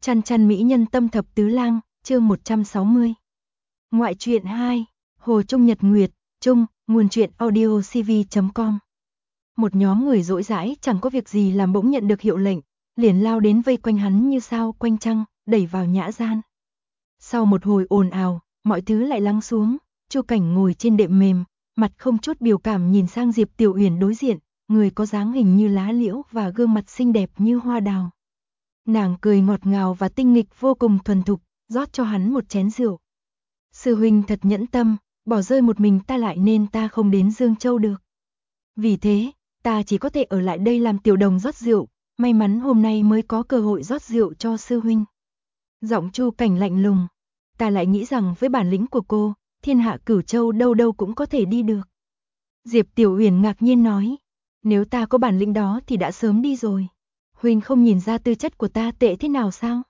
Chăn chăn mỹ nhân tâm thập tứ lang, chương 160. Ngoại truyện 2, Hồ Trung Nhật Nguyệt, Trung, nguồn truyện audiocv.com. Một nhóm người rỗi rãi chẳng có việc gì làm bỗng nhận được hiệu lệnh, liền lao đến vây quanh hắn như sao quanh trăng, đẩy vào nhã gian. Sau một hồi ồn ào, mọi thứ lại lắng xuống, Chu Cảnh ngồi trên đệm mềm, mặt không chút biểu cảm nhìn sang Diệp Tiểu Uyển đối diện, người có dáng hình như lá liễu và gương mặt xinh đẹp như hoa đào. Nàng cười ngọt ngào và tinh nghịch vô cùng thuần thục, rót cho hắn một chén rượu. Sư huynh thật nhẫn tâm, bỏ rơi một mình ta lại nên ta không đến Dương Châu được. Vì thế, ta chỉ có thể ở lại đây làm tiểu đồng rót rượu, may mắn hôm nay mới có cơ hội rót rượu cho sư huynh. Giọng Chu Cảnh lạnh lùng, ta lại nghĩ rằng với bản lĩnh của cô, thiên hạ Cửu Châu đâu đâu cũng có thể đi được. Diệp Tiểu Uyển ngạc nhiên nói, nếu ta có bản lĩnh đó thì đã sớm đi rồi. Huynh không nhìn ra tư chất của ta tệ thế nào sao?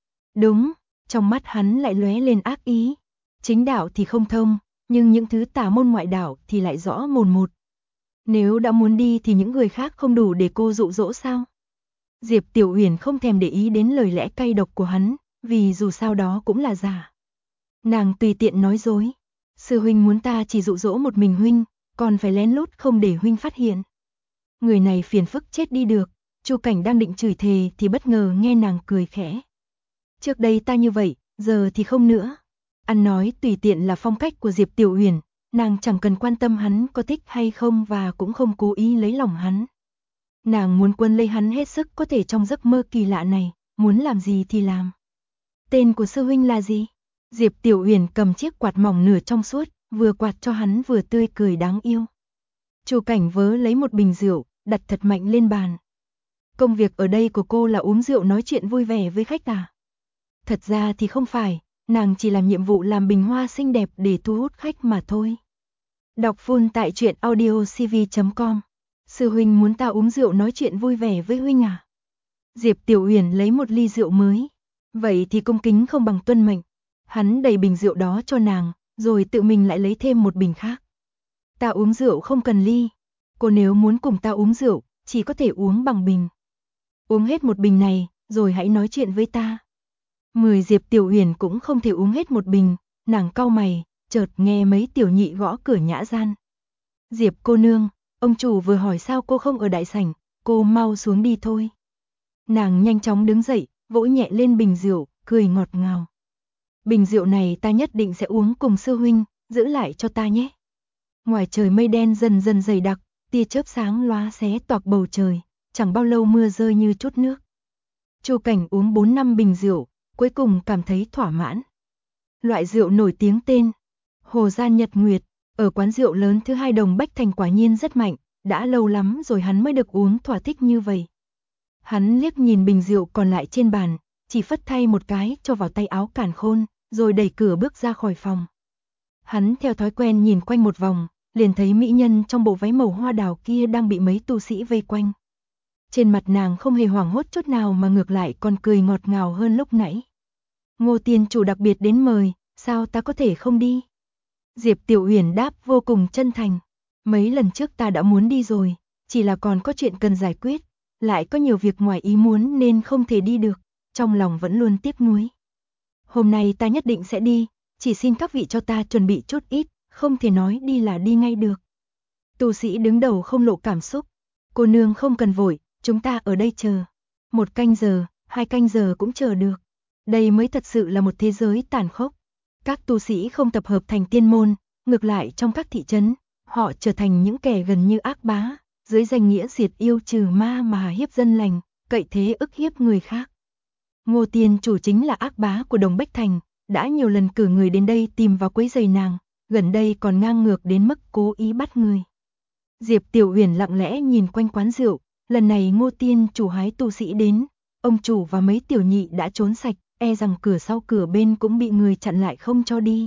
Đúng, trong mắt hắn lại lóe lên ác ý. Chính đạo thì không thông, nhưng những thứ tà môn ngoại đạo thì lại rõ mồn một. Nếu đã muốn đi thì những người khác không đủ để cô dụ dỗ sao? Diệp Tiểu Uyển không thèm để ý đến lời lẽ cay độc của hắn, vì dù sao đó cũng là giả. Nàng tùy tiện nói dối. Sư huynh muốn ta chỉ dụ dỗ một mình huynh, còn phải lén lút không để huynh phát hiện. Người này phiền phức chết đi được. Chu Cảnh đang định chửi thề thì bất ngờ nghe nàng cười khẽ. Trước đây ta như vậy, giờ thì không nữa. Ăn nói tùy tiện là phong cách của Diệp Tiểu Uyển, nàng chẳng cần quan tâm hắn có thích hay không và cũng không cố ý lấy lòng hắn. Nàng muốn quân lấy hắn hết sức có thể trong giấc mơ kỳ lạ này, muốn làm gì thì làm. Tên của sư huynh là gì? Diệp Tiểu Uyển cầm chiếc quạt mỏng nửa trong suốt, vừa quạt cho hắn vừa tươi cười đáng yêu. Chu Cảnh vớ lấy một bình rượu, đặt thật mạnh lên bàn. Công việc ở đây của cô là uống rượu nói chuyện vui vẻ với khách à? Thật ra thì không phải, nàng chỉ làm nhiệm vụ làm bình hoa xinh đẹp để thu hút khách mà thôi. Đọc full tại truyện audiocv.com. Sư huynh muốn ta uống rượu nói chuyện vui vẻ với huynh à? Diệp Tiểu Uyển lấy một ly rượu mới. Vậy thì cung kính không bằng tuân mệnh. Hắn đầy bình rượu đó cho nàng, rồi tự mình lại lấy thêm một bình khác. Ta uống rượu không cần ly. Cô nếu muốn cùng ta uống rượu, chỉ có thể uống bằng bình. Uống hết một bình này, rồi hãy nói chuyện với ta. Diệp Tiểu Uyển cũng không thể uống hết một bình, nàng cau mày, chợt nghe mấy tiểu nhị gõ cửa nhã gian. Diệp cô nương, ông chủ vừa hỏi sao cô không ở đại sảnh, cô mau xuống đi thôi. Nàng nhanh chóng đứng dậy, vỗ nhẹ lên bình rượu, cười ngọt ngào. Bình rượu này ta nhất định sẽ uống cùng sư huynh, giữ lại cho ta nhé. Ngoài trời mây đen dần dần dày đặc, tia chớp sáng lóa xé toạc bầu trời. Chẳng bao lâu mưa rơi như chút nước. Chu Cảnh uống 4-5 bình rượu, cuối cùng cảm thấy thỏa mãn. Loại rượu nổi tiếng tên Hồ Gian Nhật Nguyệt, ở quán rượu lớn thứ 2 Đồng Bách Thành quả nhiên rất mạnh, đã lâu lắm rồi hắn mới được uống thỏa thích như vậy. Hắn liếc nhìn bình rượu còn lại trên bàn, chỉ phất thay một cái cho vào tay áo càn khôn, rồi đẩy cửa bước ra khỏi phòng. Hắn theo thói quen nhìn quanh một vòng, liền thấy mỹ nhân trong bộ váy màu hoa đào kia đang bị mấy tu sĩ vây quanh. Trên mặt nàng không hề hoảng hốt chút nào mà ngược lại còn cười ngọt ngào hơn lúc nãy. Ngô tiên chủ đặc biệt đến mời, sao ta có thể không đi? Diệp Tiểu Uyển đáp vô cùng chân thành. Mấy lần trước ta đã muốn đi rồi, chỉ là còn có chuyện cần giải quyết, lại có nhiều việc ngoài ý muốn nên không thể đi được, trong lòng vẫn luôn tiếc nuối. Hôm nay ta nhất định sẽ đi, chỉ xin các vị cho ta chuẩn bị chút ít, không thể nói đi là đi ngay được. Tu sĩ đứng đầu không lộ cảm xúc. Cô nương không cần vội. Chúng ta ở đây chờ. 1 canh giờ, 2 canh giờ cũng chờ được. Đây mới thật sự là một thế giới tàn khốc. Các tu sĩ không tập hợp thành tiên môn, ngược lại trong các thị trấn, họ trở thành những kẻ gần như ác bá, dưới danh nghĩa diệt yêu trừ ma mà hiếp dân lành, cậy thế ức hiếp người khác. Ngô tiên chủ chính là ác bá của Đồng Bách Thành, đã nhiều lần cử người đến đây tìm vào quấy rầy nàng, gần đây còn ngang ngược đến mức cố ý bắt người. Diệp Tiểu Uyển lặng lẽ nhìn quanh quán rượu. Lần này Ngô tiên chủ hái tu sĩ đến, ông chủ và mấy tiểu nhị đã trốn sạch, e rằng cửa sau cửa bên cũng bị người chặn lại không cho đi.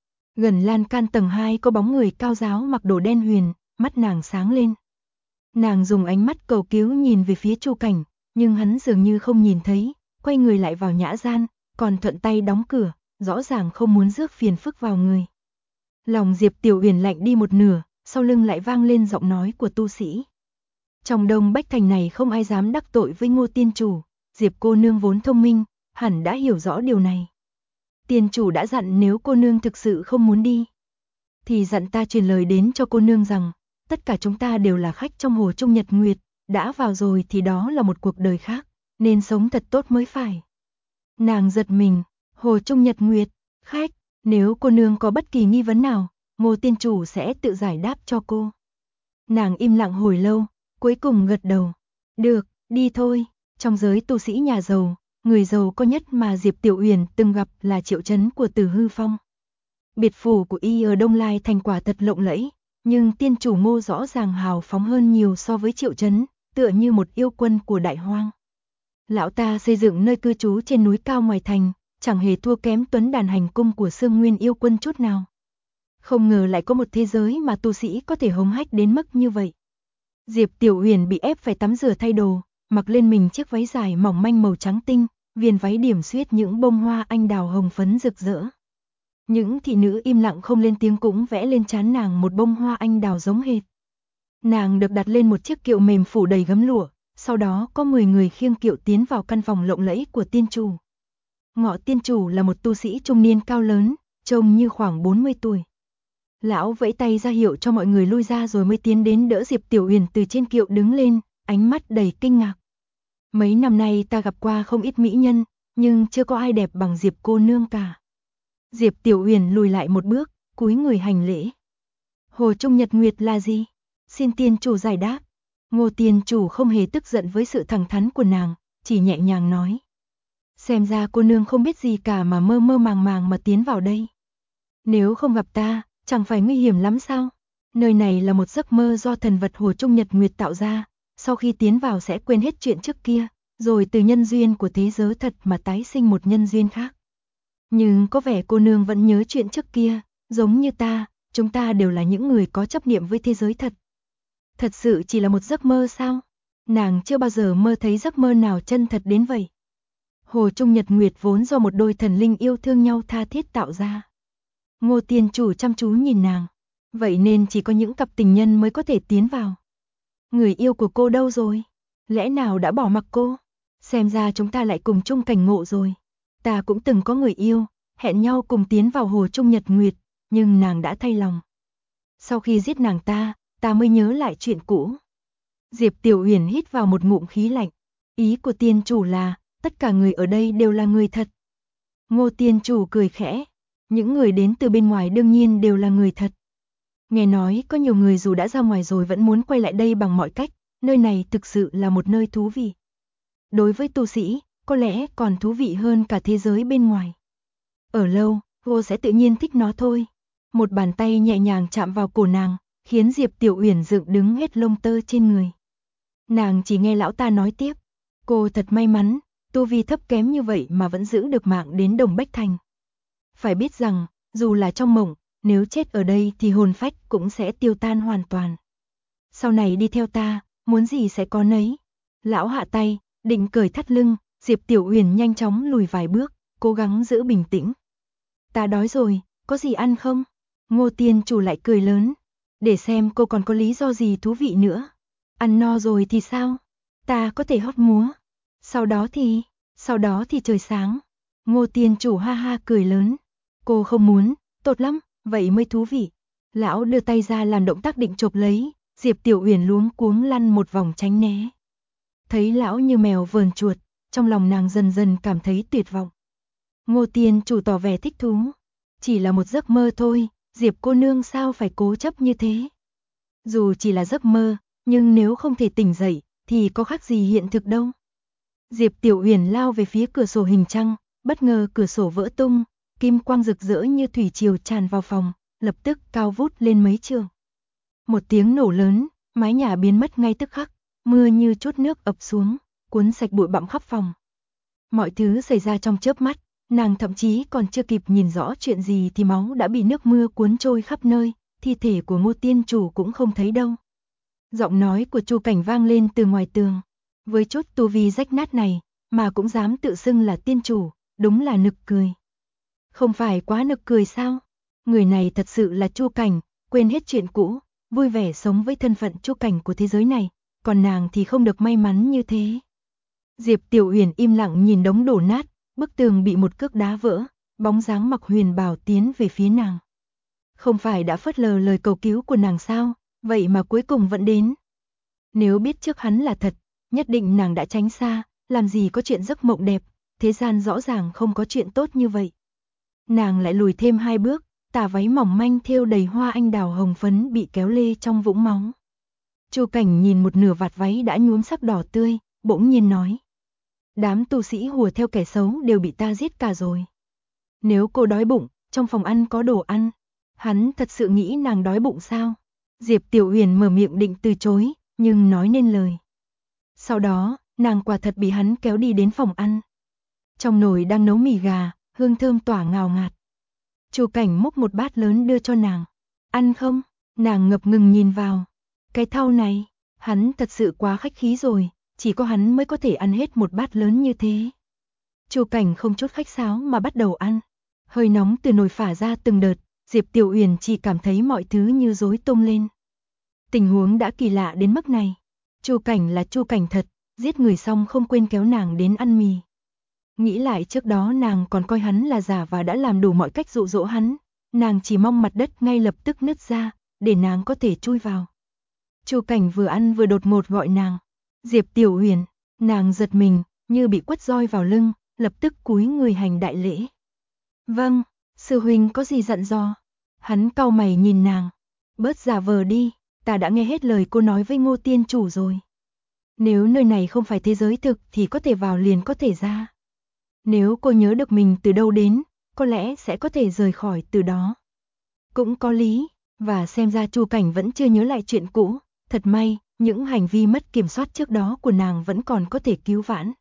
Gần lan can tầng 2 có bóng người cao giáo mặc đồ đen huyền, mắt nàng sáng lên. Nàng dùng ánh mắt cầu cứu nhìn về phía Chu Cảnh, nhưng hắn dường như không nhìn thấy, quay người lại vào nhã gian, còn thuận tay đóng cửa, rõ ràng không muốn rước phiền phức vào người. Lòng Diệp Tiểu Uyển lạnh đi một nửa, sau lưng lại vang lên giọng nói của tu sĩ. Trong Đông Bách Thành này không ai dám đắc tội với Ngô tiên chủ, Diệp cô nương vốn thông minh, hẳn đã hiểu rõ điều này. Tiên chủ đã dặn nếu cô nương thực sự không muốn đi, thì dặn ta truyền lời đến cho cô nương rằng, tất cả chúng ta đều là khách trong Hồ Trung Nhật Nguyệt, đã vào rồi thì đó là một cuộc đời khác, nên sống thật tốt mới phải. Nàng giật mình, Hồ Trung Nhật Nguyệt, khách, nếu cô nương có bất kỳ nghi vấn nào, Ngô tiên chủ sẽ tự giải đáp cho cô. Nàng im lặng hồi lâu, cuối cùng gật đầu. Được, đi thôi. Trong giới tu sĩ nhà giàu, người giàu có nhất mà Diệp Tiểu Uyển từng gặp là Triệu Chấn của Từ Hư Phong. Biệt phủ của y ở Đông Lai thành quả thật lộng lẫy, nhưng tiên chủ Ngô rõ ràng hào phóng hơn nhiều so với Triệu Chấn, tựa như một yêu quân của đại hoang. Lão ta xây dựng nơi cư trú trên núi cao ngoài thành, chẳng hề thua kém tuấn đàn hành cung của Sương Nguyên yêu quân chút nào. Không ngờ lại có một thế giới mà tu sĩ có thể hống hách đến mức như vậy. Diệp Tiểu Uyển bị ép phải tắm rửa thay đồ, mặc lên mình chiếc váy dài mỏng manh màu trắng tinh, viền váy điểm xuyết những bông hoa anh đào hồng phấn rực rỡ. Những thị nữ im lặng không lên tiếng cũng vẽ lên trán nàng một bông hoa anh đào giống hệt. Nàng được đặt lên một chiếc kiệu mềm phủ đầy gấm lụa, sau đó có 10 người khiêng kiệu tiến vào căn phòng lộng lẫy của tiên chủ. Ngọ tiên chủ là một tu sĩ trung niên cao lớn, trông như khoảng 40 tuổi. Lão vẫy tay ra hiệu cho mọi người lui ra rồi mới tiến đến đỡ Diệp Tiểu Uyển từ trên kiệu đứng lên, ánh mắt đầy kinh ngạc. Mấy năm nay ta gặp qua không ít mỹ nhân, nhưng chưa có ai đẹp bằng Diệp cô nương cả. Diệp Tiểu Uyển lùi lại một bước, cúi người hành lễ. Hồ Trung Nhật Nguyệt là gì? Xin tiên chủ giải đáp. Ngô tiên chủ không hề tức giận với sự thẳng thắn của nàng, chỉ nhẹ nhàng nói. Xem ra cô nương không biết gì cả mà mơ mơ màng màng mà tiến vào đây. Nếu không gặp ta, chẳng phải nguy hiểm lắm sao? Nơi này là một giấc mơ do thần vật Hồ Trung Nhật Nguyệt tạo ra, sau khi tiến vào sẽ quên hết chuyện trước kia, rồi từ nhân duyên của thế giới thật mà tái sinh một nhân duyên khác. Nhưng có vẻ cô nương vẫn nhớ chuyện trước kia, giống như ta, chúng ta đều là những người có chấp niệm với thế giới thật. Thật sự chỉ là một giấc mơ sao? Nàng chưa bao giờ mơ thấy giấc mơ nào chân thật đến vậy. Hồ Trung Nhật Nguyệt vốn do một đôi thần linh yêu thương nhau tha thiết tạo ra. Ngô tiên chủ chăm chú nhìn nàng, vậy nên chỉ có những cặp tình nhân mới có thể tiến vào. Người yêu của cô đâu rồi? Lẽ nào đã bỏ mặc cô? Xem ra chúng ta lại cùng chung cảnh ngộ rồi. Ta cũng từng có người yêu, hẹn nhau cùng tiến vào Hồ Trung Nhật Nguyệt, nhưng nàng đã thay lòng. Sau khi giết nàng ta mới nhớ lại chuyện cũ. Diệp Tiểu Uyển hít vào một ngụm khí lạnh. Ý của tiên chủ là, tất cả người ở đây đều là người thật. Ngô tiên chủ cười khẽ. Những người đến từ bên ngoài đương nhiên đều là người thật. Nghe nói có nhiều người dù đã ra ngoài rồi vẫn muốn quay lại đây bằng mọi cách, nơi này thực sự là một nơi thú vị. Đối với tu sĩ, có lẽ còn thú vị hơn cả thế giới bên ngoài. Ở lâu, cô sẽ tự nhiên thích nó thôi. Một bàn tay nhẹ nhàng chạm vào cổ nàng, khiến Diệp Tiểu Uyển dựng đứng hết lông tơ trên người. Nàng chỉ nghe lão ta nói tiếp, cô thật may mắn, tu vi thấp kém như vậy mà vẫn giữ được mạng đến Đồng Bách Thành. Phải biết rằng, dù là trong mộng, nếu chết ở đây thì hồn phách cũng sẽ tiêu tan hoàn toàn. Sau này đi theo ta, muốn gì sẽ có nấy. Lão hạ tay, định cởi thắt lưng, Diệp Tiểu Uyển nhanh chóng lùi vài bước, cố gắng giữ bình tĩnh. Ta đói rồi, có gì ăn không? Ngô tiên chủ lại cười lớn, để xem cô còn có lý do gì thú vị nữa. Ăn no rồi thì sao? Ta có thể hót múa. Sau đó thì trời sáng. Ngô tiên chủ ha ha cười lớn. Cô không muốn, tốt lắm, vậy mới thú vị. Lão đưa tay ra làm động tác định chộp lấy, Diệp Tiểu Uyển luống cuống lăn một vòng tránh né. Thấy lão như mèo vờn chuột, trong lòng nàng dần dần cảm thấy tuyệt vọng. Ngô tiên chủ tỏ vẻ thích thú. Chỉ là một giấc mơ thôi, Diệp cô nương sao phải cố chấp như thế? Dù chỉ là giấc mơ, nhưng nếu không thể tỉnh dậy, thì có khác gì hiện thực đâu. Diệp Tiểu Uyển lao về phía cửa sổ hình trăng, bất ngờ cửa sổ vỡ tung, kim quang rực rỡ như thủy triều tràn vào phòng, lập tức cao vút lên mấy trượng. Một tiếng nổ lớn, mái nhà biến mất ngay tức khắc, mưa như chút nước ập xuống, cuốn sạch bụi bặm khắp phòng. Mọi thứ xảy ra trong chớp mắt, nàng thậm chí còn chưa kịp nhìn rõ chuyện gì thì máu đã bị nước mưa cuốn trôi khắp nơi, thi thể của Ngô tiên chủ cũng không thấy đâu. Giọng nói của Chu Cảnh vang lên từ ngoài tường. Với chút tu vi rách nát này, mà cũng dám tự xưng là tiên chủ, đúng là nực cười. Không phải quá nực cười sao? Người này thật sự là Chu Cảnh, quên hết chuyện cũ, vui vẻ sống với thân phận Chu Cảnh của thế giới này, còn nàng thì không được may mắn như thế. Diệp Tiểu Uyển im lặng nhìn đống đổ nát, bức tường bị một cước đá vỡ, bóng dáng Mạc Huyền Bảo tiến về phía nàng. Không phải đã phớt lờ lời cầu cứu của nàng sao, vậy mà cuối cùng vẫn đến. Nếu biết trước hắn là thật, nhất định nàng đã tránh xa, làm gì có chuyện giấc mộng đẹp, thế gian rõ ràng không có chuyện tốt như vậy. Nàng lại lùi thêm 2 bước, tà váy mỏng manh thêu đầy hoa anh đào hồng phấn bị kéo lê trong vũng máu. Chu Cảnh nhìn một nửa vạt váy đã nhuốm sắc đỏ tươi, bỗng nhiên nói. Đám tu sĩ hùa theo kẻ xấu đều bị ta giết cả rồi. Nếu cô đói bụng, trong phòng ăn có đồ ăn. Hắn thật sự nghĩ nàng đói bụng sao? Diệp Tiểu Huyền mở miệng định từ chối, nhưng nói nên lời. Sau đó, nàng quả thật bị hắn kéo đi đến phòng ăn. Trong nồi đang nấu mì gà, hương thơm tỏa ngào ngạt. Chu Cảnh múc một bát lớn đưa cho nàng. Ăn không? Nàng ngập ngừng nhìn vào. Cái thau này, hắn thật sự quá khách khí rồi, chỉ có hắn mới có thể ăn hết một bát lớn như thế. Chu Cảnh không chút khách sáo mà bắt đầu ăn. Hơi nóng từ nồi phả ra từng đợt, Diệp Tiểu Huyền chỉ cảm thấy mọi thứ như rối tung lên. Tình huống đã kỳ lạ đến mức này. Chu Cảnh là Chu Cảnh thật, giết người xong không quên kéo nàng đến ăn mì. Nghĩ lại trước đó nàng còn coi hắn là giả và đã làm đủ mọi cách dụ dỗ hắn, nàng chỉ mong mặt đất ngay lập tức nứt ra, để nàng có thể chui vào. Chu Cảnh vừa ăn vừa đột ngột gọi nàng. Diệp Tiểu Huyền, nàng giật mình, như bị quất roi vào lưng, lập tức cúi người hành đại lễ. Vâng, sư huynh có gì dặn dò? Hắn cau mày nhìn nàng. Bớt giả vờ đi, ta đã nghe hết lời cô nói với Ngô Tiên Chủ rồi. Nếu nơi này không phải thế giới thực thì có thể vào liền có thể ra. Nếu cô nhớ được mình từ đâu đến, có lẽ sẽ có thể rời khỏi từ đó. Cũng có lý, và xem ra Chu Cảnh vẫn chưa nhớ lại chuyện cũ. Thật may, những hành vi mất kiểm soát trước đó của nàng vẫn còn có thể cứu vãn.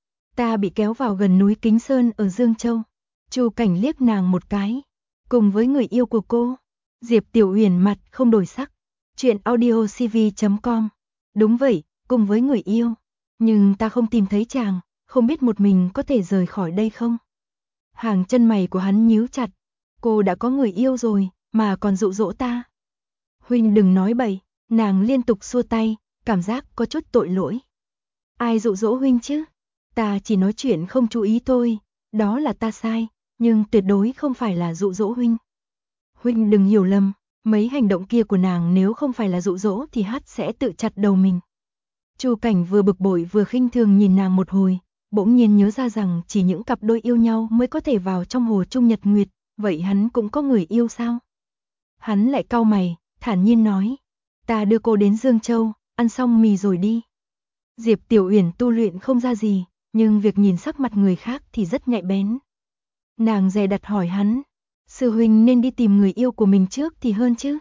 Ta bị kéo vào gần núi Kính Sơn ở Dương Châu. Chu Cảnh liếc nàng một cái. Cùng với người yêu của cô. Diệp Tiểu Huyền mặt không đổi sắc. Chuyện audiocv.com. Đúng vậy, cùng với người yêu. Nhưng ta không tìm thấy chàng, không biết một mình có thể rời khỏi đây không? Hàng chân mày của hắn nhíu chặt. Cô đã có người yêu rồi, mà còn dụ dỗ ta. Huynh đừng nói bậy, nàng liên tục xua tay, cảm giác có chút tội lỗi. Ai dụ dỗ huynh chứ? Ta chỉ nói chuyện không chú ý thôi, đó là ta sai, nhưng tuyệt đối không phải là dụ dỗ huynh. Huynh đừng hiểu lầm, mấy hành động kia của nàng nếu không phải là dụ dỗ thì hắn sẽ tự chặt đầu mình. Chu Cảnh vừa bực bội vừa khinh thường nhìn nàng một hồi, bỗng nhiên nhớ ra rằng chỉ những cặp đôi yêu nhau mới có thể vào trong hồ Trung Nhật Nguyệt, vậy hắn cũng có người yêu sao? Hắn lại cau mày, thản nhiên nói, ta đưa cô đến Dương Châu, ăn xong mì rồi đi. Diệp Tiểu Uyển tu luyện không ra gì, nhưng việc nhìn sắc mặt người khác thì rất nhạy bén. Nàng dè đặt hỏi hắn, sư huynh nên đi tìm người yêu của mình trước thì hơn chứ?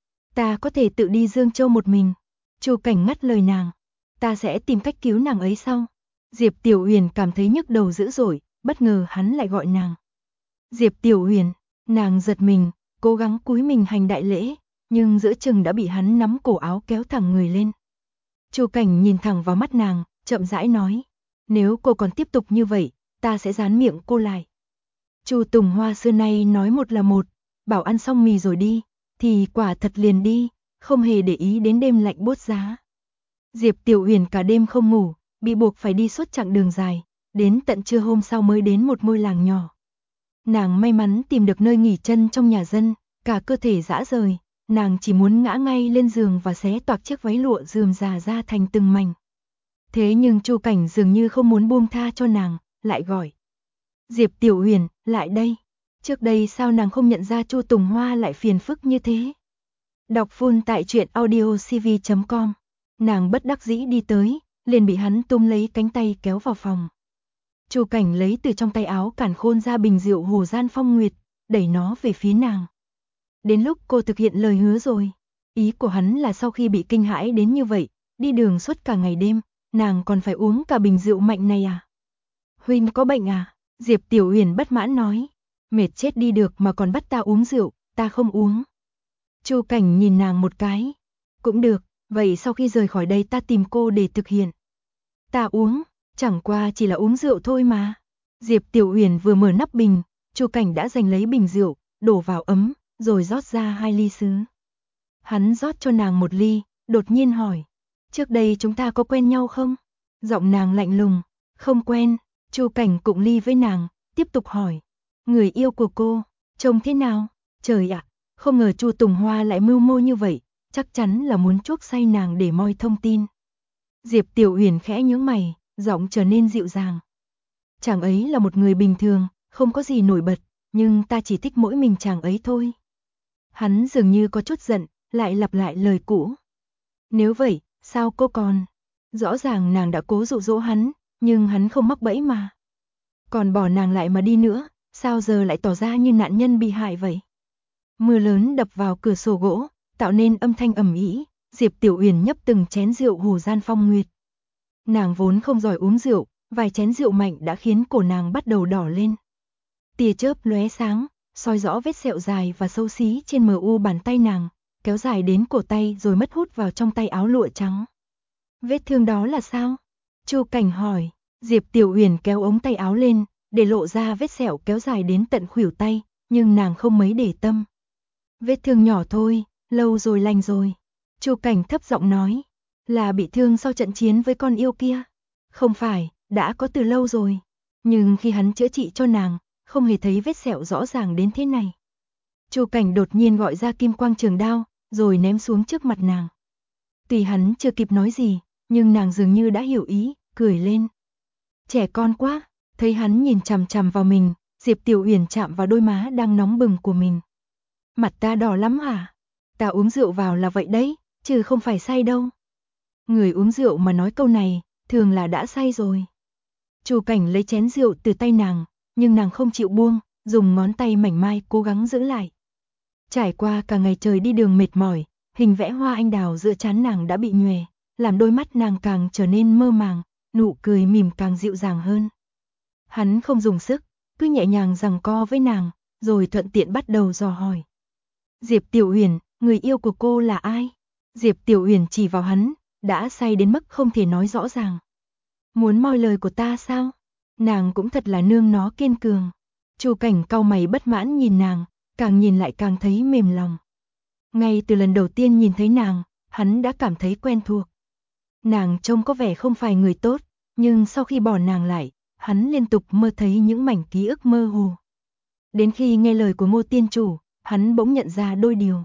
Ta có thể tự đi Dương Châu một mình. Chu Cảnh ngắt lời nàng, ta sẽ tìm cách cứu nàng ấy sau. Diệp Tiểu Uyển cảm thấy nhức đầu dữ dội, bất ngờ hắn lại gọi nàng. Diệp Tiểu Uyển, nàng giật mình, cố gắng cúi mình hành đại lễ, nhưng giữa chừng đã bị hắn nắm cổ áo kéo thẳng người lên. Chu Cảnh nhìn thẳng vào mắt nàng, chậm rãi nói, nếu cô còn tiếp tục như vậy, ta sẽ dán miệng cô lại. Chu Tùng Hoa xưa nay nói một là một, bảo ăn xong mì rồi đi, thì quả thật liền đi, không hề để ý đến đêm lạnh buốt giá. Diệp Tiểu Uyển cả đêm không ngủ, bị buộc phải đi suốt chặng đường dài, đến tận trưa hôm sau mới đến một ngôi làng nhỏ. Nàng may mắn tìm được nơi nghỉ chân trong nhà dân, cả cơ thể rã rời, nàng chỉ muốn ngã ngay lên giường và xé toạc chiếc váy lụa rườm rà ra thành từng mảnh. Thế nhưng Chu Cảnh dường như không muốn buông tha cho nàng, lại gọi. Diệp Tiểu Uyển, lại đây. Trước đây sao nàng không nhận ra Chu Tùng Hoa lại phiền phức như thế? Đọc full tại truyện audiocv.com. Nàng bất đắc dĩ đi tới, liền bị hắn túm lấy cánh tay kéo vào phòng. Chu Cảnh lấy từ trong tay áo cản khôn ra bình rượu Hồ Gian Phong Nguyệt, đẩy nó về phía nàng. Đến lúc cô thực hiện lời hứa rồi. Ý của hắn là sau khi bị kinh hãi đến như vậy, đi đường suốt cả ngày đêm, nàng còn phải uống cả bình rượu mạnh này à? Huynh có bệnh à? Diệp Tiểu Uyển bất mãn nói. Mệt chết đi được mà còn bắt ta uống rượu, ta không uống. Chu Cảnh nhìn nàng một cái. Cũng được, vậy sau khi rời khỏi đây ta tìm cô để thực hiện. Ta uống, chẳng qua chỉ là uống rượu thôi mà. Diệp Tiểu Uyển vừa mở nắp bình, Chu Cảnh đã giành lấy bình rượu, đổ vào ấm, rồi rót ra 2 ly sứ. Hắn rót cho nàng 1 ly, đột nhiên hỏi, trước đây chúng ta có quen nhau không? Giọng nàng lạnh lùng, không quen. Chu Cảnh cụng ly với nàng, tiếp tục hỏi. Người yêu của cô, trông thế nào? Trời ạ, không ngờ Chu Tùng Hoa lại mưu mô như vậy, chắc chắn là muốn chuốc say nàng để moi thông tin. Diệp Tiểu Uyển khẽ nhướng mày, giọng trở nên dịu dàng. Chàng ấy là một người bình thường, không có gì nổi bật, nhưng ta chỉ thích mỗi mình chàng ấy thôi. Hắn dường như có chút giận, lại lặp lại lời cũ. Nếu vậy, sao cô còn? Rõ ràng nàng đã cố dụ dỗ hắn, nhưng hắn không mắc bẫy mà. Còn bỏ nàng lại mà đi nữa, sao giờ lại tỏ ra như nạn nhân bị hại vậy? Mưa lớn đập vào cửa sổ gỗ, tạo nên âm thanh ầm ĩ. Diệp Tiểu Uyển nhấp từng chén rượu Hồ Gian Phong Nguyệt. Nàng vốn không giỏi uống rượu, vài chén rượu mạnh đã khiến cổ nàng bắt đầu đỏ lên. Tia chớp lóe sáng, soi rõ vết sẹo dài và xấu xí trên mờ u bàn tay nàng, kéo dài đến cổ tay rồi mất hút vào trong tay áo lụa trắng. Vết thương đó là sao? Chu Cảnh hỏi. Diệp Tiểu Uyển kéo ống tay áo lên, để lộ ra vết sẹo kéo dài đến tận khuỷu tay, nhưng nàng không mấy để tâm. Vết thương nhỏ thôi, lâu rồi lành rồi. Chu Cảnh thấp giọng nói. Là bị thương sau trận chiến với con yêu kia? Không phải, đã có từ lâu rồi. Nhưng khi hắn chữa trị cho nàng, không hề thấy vết sẹo rõ ràng đến thế này. Chu Cảnh đột nhiên gọi ra kim quang trường đao, rồi ném xuống trước mặt nàng. Tuy hắn chưa kịp nói gì, nhưng nàng dường như đã hiểu ý, cười lên. Trẻ con quá, thấy hắn nhìn chằm chằm vào mình, Diệp Tiểu Uyển chạm vào đôi má đang nóng bừng của mình. Mặt ta đỏ lắm hả? Ta uống rượu vào là vậy đấy, chứ không phải say đâu. Người uống rượu mà nói câu này, thường là đã say rồi. Chu Cảnh lấy chén rượu từ tay nàng, nhưng nàng không chịu buông, dùng ngón tay mảnh mai cố gắng giữ lại. Trải qua cả ngày trời đi đường mệt mỏi, hình vẽ hoa anh đào giữa trán nàng đã bị nhòe, làm đôi mắt nàng càng trở nên mơ màng, nụ cười mỉm càng dịu dàng hơn. Hắn không dùng sức, cứ nhẹ nhàng giằng co với nàng, rồi thuận tiện bắt đầu dò hỏi. Diệp Tiểu Uyển, người yêu của cô là ai? Diệp Tiểu Uyển chỉ vào hắn, đã say đến mức không thể nói rõ ràng. Muốn moi lời của ta sao? Nàng cũng thật là nương nó kiên cường. Chu Cảnh cau mày bất mãn nhìn nàng, càng nhìn lại càng thấy mềm lòng. Ngay từ lần đầu tiên nhìn thấy nàng, hắn đã cảm thấy quen thuộc. Nàng trông có vẻ không phải người tốt, nhưng sau khi bỏ nàng lại, hắn liên tục mơ thấy những mảnh ký ức mơ hồ. Đến khi nghe lời của Ngô Tiên Chủ, hắn bỗng nhận ra đôi điều.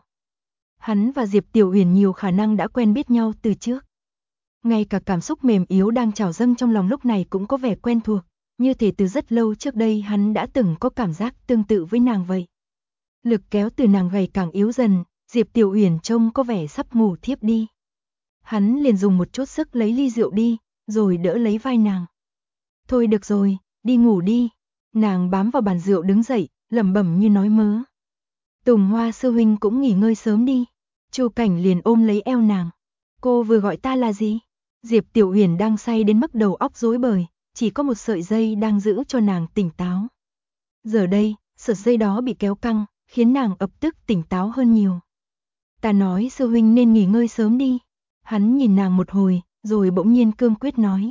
Hắn và Diệp Tiểu Uyển nhiều khả năng đã quen biết nhau từ trước. Ngay cả cảm xúc mềm yếu đang trào dâng trong lòng lúc này cũng có vẻ quen thuộc, như thể từ rất lâu trước đây hắn đã từng có cảm giác tương tự với nàng vậy. Lực kéo từ nàng gầy càng yếu dần, Diệp Tiểu Uyển trông có vẻ sắp ngủ thiếp đi. Hắn liền dùng một chút sức lấy ly rượu đi, rồi đỡ lấy vai nàng. Thôi được rồi, đi ngủ đi. Nàng bám vào bàn rượu đứng dậy, lẩm bẩm như nói mớ. Tùng Hoa sư huynh cũng nghỉ ngơi sớm đi. Chu Cảnh liền ôm lấy eo nàng. Cô vừa gọi ta là gì? Diệp Tiểu Uyển đang say đến mức đầu óc rối bời, chỉ có một sợi dây đang giữ cho nàng tỉnh táo. Giờ đây, sợi dây đó bị kéo căng, khiến nàng ập tức tỉnh táo hơn nhiều. Ta nói sư huynh nên nghỉ ngơi sớm đi. Hắn nhìn nàng một hồi, rồi bỗng nhiên cương quyết nói.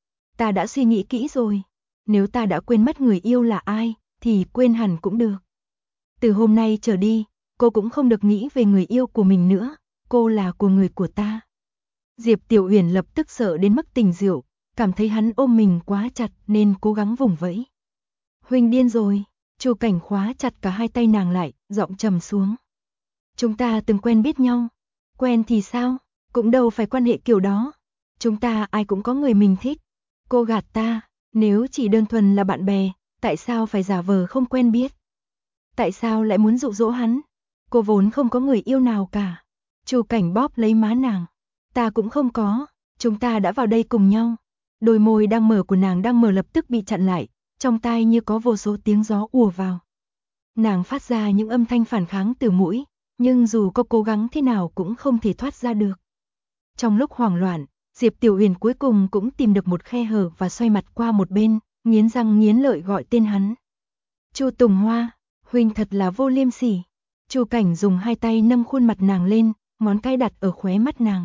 Ta đã suy nghĩ kỹ rồi. Nếu ta đã quên mất người yêu là ai, thì quên hẳn cũng được. Từ hôm nay trở đi, cô cũng không được nghĩ về người yêu của mình nữa, cô là của người của ta. Diệp Tiểu Uyển lập tức sợ đến mức tỉnh rượu, cảm thấy hắn ôm mình quá chặt nên cố gắng vùng vẫy. Huynh điên rồi, Chu Cảnh khóa chặt cả hai tay nàng lại, giọng trầm xuống. Chúng ta từng quen biết nhau, quen thì sao, cũng đâu phải quan hệ kiểu đó. Chúng ta ai cũng có người mình thích. Cô gạt ta, nếu chỉ đơn thuần là bạn bè, tại sao phải giả vờ không quen biết? Tại sao lại muốn dụ dỗ hắn? Cô vốn không có người yêu nào cả. Chu Cảnh bóp lấy má nàng. Ta cũng không có, chúng ta đã vào đây cùng nhau. Đôi môi đang mở của nàng đang mở lập tức bị chặn lại, trong tai như có vô số tiếng gió ùa vào. Nàng phát ra những âm thanh phản kháng từ mũi, nhưng dù có cố gắng thế nào cũng không thể thoát ra được. Trong lúc hoảng loạn, Diệp Tiểu Uyển cuối cùng cũng tìm được một khe hở và xoay mặt qua một bên, nghiến răng nghiến lợi gọi tên hắn. Chu Tùng Hoa, huynh thật là vô liêm sỉ. Chu Cảnh dùng hai tay nâng khuôn mặt nàng lên, ngón cái đặt ở khóe mắt nàng.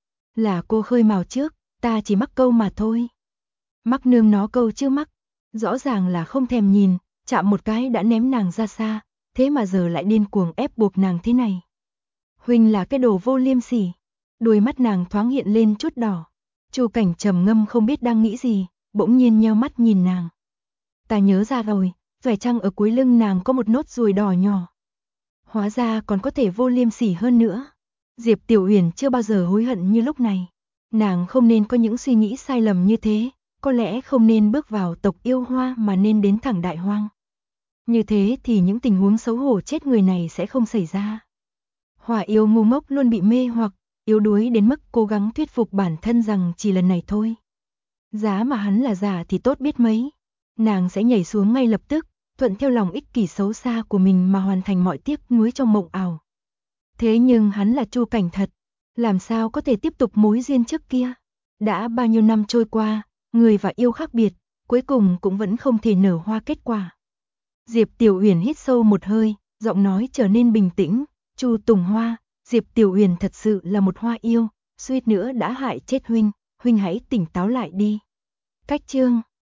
Là cô khơi mào trước, ta chỉ mắc câu mà thôi. Mắc nương nó câu chứ mắc, rõ ràng là không thèm nhìn, chạm một cái đã ném nàng ra xa, thế mà giờ lại điên cuồng ép buộc nàng thế này. Huynh là cái đồ vô liêm sỉ. Đôi mắt nàng thoáng hiện lên chút đỏ. Chu Cảnh trầm ngâm không biết đang nghĩ gì, bỗng nhiên nheo mắt nhìn nàng. Ta nhớ ra rồi, phải chăng ở cuối lưng nàng có một nốt ruồi đỏ nhỏ. Hóa ra còn có thể vô liêm sỉ hơn nữa. Diệp Tiểu Uyển chưa bao giờ hối hận như lúc này. Nàng không nên có những suy nghĩ sai lầm như thế, có lẽ không nên bước vào tộc yêu hoa mà nên đến thẳng đại hoang. Như thế thì những tình huống xấu hổ chết người này sẽ không xảy ra. Hỏa yêu ngu ngốc luôn bị mê hoặc, yếu đuối đến mức cố gắng thuyết phục bản thân rằng chỉ lần này thôi. Giá mà hắn là giả thì tốt biết mấy. Nàng sẽ nhảy xuống ngay lập tức, thuận theo lòng ích kỷ xấu xa của mình mà hoàn thành mọi tiếc nuối trong mộng ảo. Thế nhưng hắn là Chu Cảnh thật, làm sao có thể tiếp tục mối duyên trước kia? Đã bao nhiêu năm trôi qua, người và yêu khác biệt, cuối cùng cũng vẫn không thể nở hoa kết quả. Diệp Tiểu Uyển hít sâu một hơi, giọng nói trở nên bình tĩnh, Chu Tùng Hoa, Diệp Tiểu Uyển thật sự là một hoa yêu, suýt nữa đã hại chết huynh, huynh hãy tỉnh táo lại đi. Cách chương